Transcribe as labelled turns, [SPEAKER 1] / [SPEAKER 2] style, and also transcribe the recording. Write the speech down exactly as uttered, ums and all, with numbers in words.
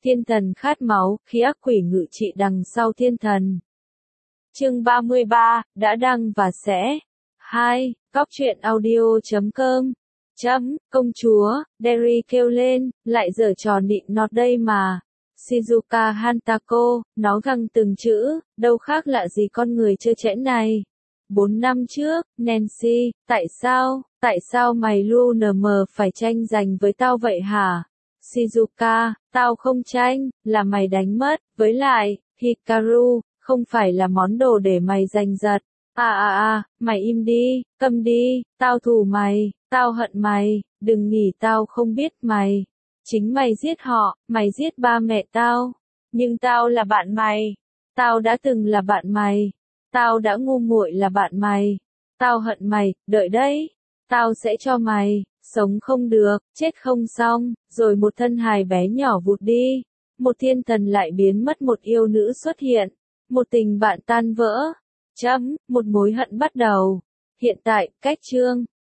[SPEAKER 1] Thiên thần khát máu, khi ác quỷ ngự trị đằng sau thiên thần. Chương ba mươi ba, đã đăng và sẽ. hai. Cóc truyện audio chấm com. Chấm, công chúa, Derry kêu lên, lại giở trò nịnh nọt đây mà. Shizuka Hantako, nó găng từng chữ, đâu khác lạ gì con người chơi chẽn này. Bốn năm trước, Nancy, tại sao, tại sao mày luôn nờ mờ phải tranh giành với tao vậy hả? Shizuka, tao không tranh, là mày đánh mất, với lại, Hikaru, không phải là món đồ để mày giành giật. À à à, mày im đi, câm đi, tao thù mày, tao hận mày, đừng nghĩ tao không biết mày. Chính mày giết họ, mày giết ba mẹ tao. Nhưng tao là bạn mày. Tao đã từng là bạn mày. Tao đã ngu muội là bạn mày. Tao hận mày, đợi đấy. Tao sẽ cho mày, sống không được, chết không xong, rồi một thân hài bé nhỏ vụt đi. Một thiên thần lại biến mất, một yêu nữ xuất hiện. Một tình bạn tan vỡ. Chấm, một mối hận bắt đầu. Hiện tại, cách chương.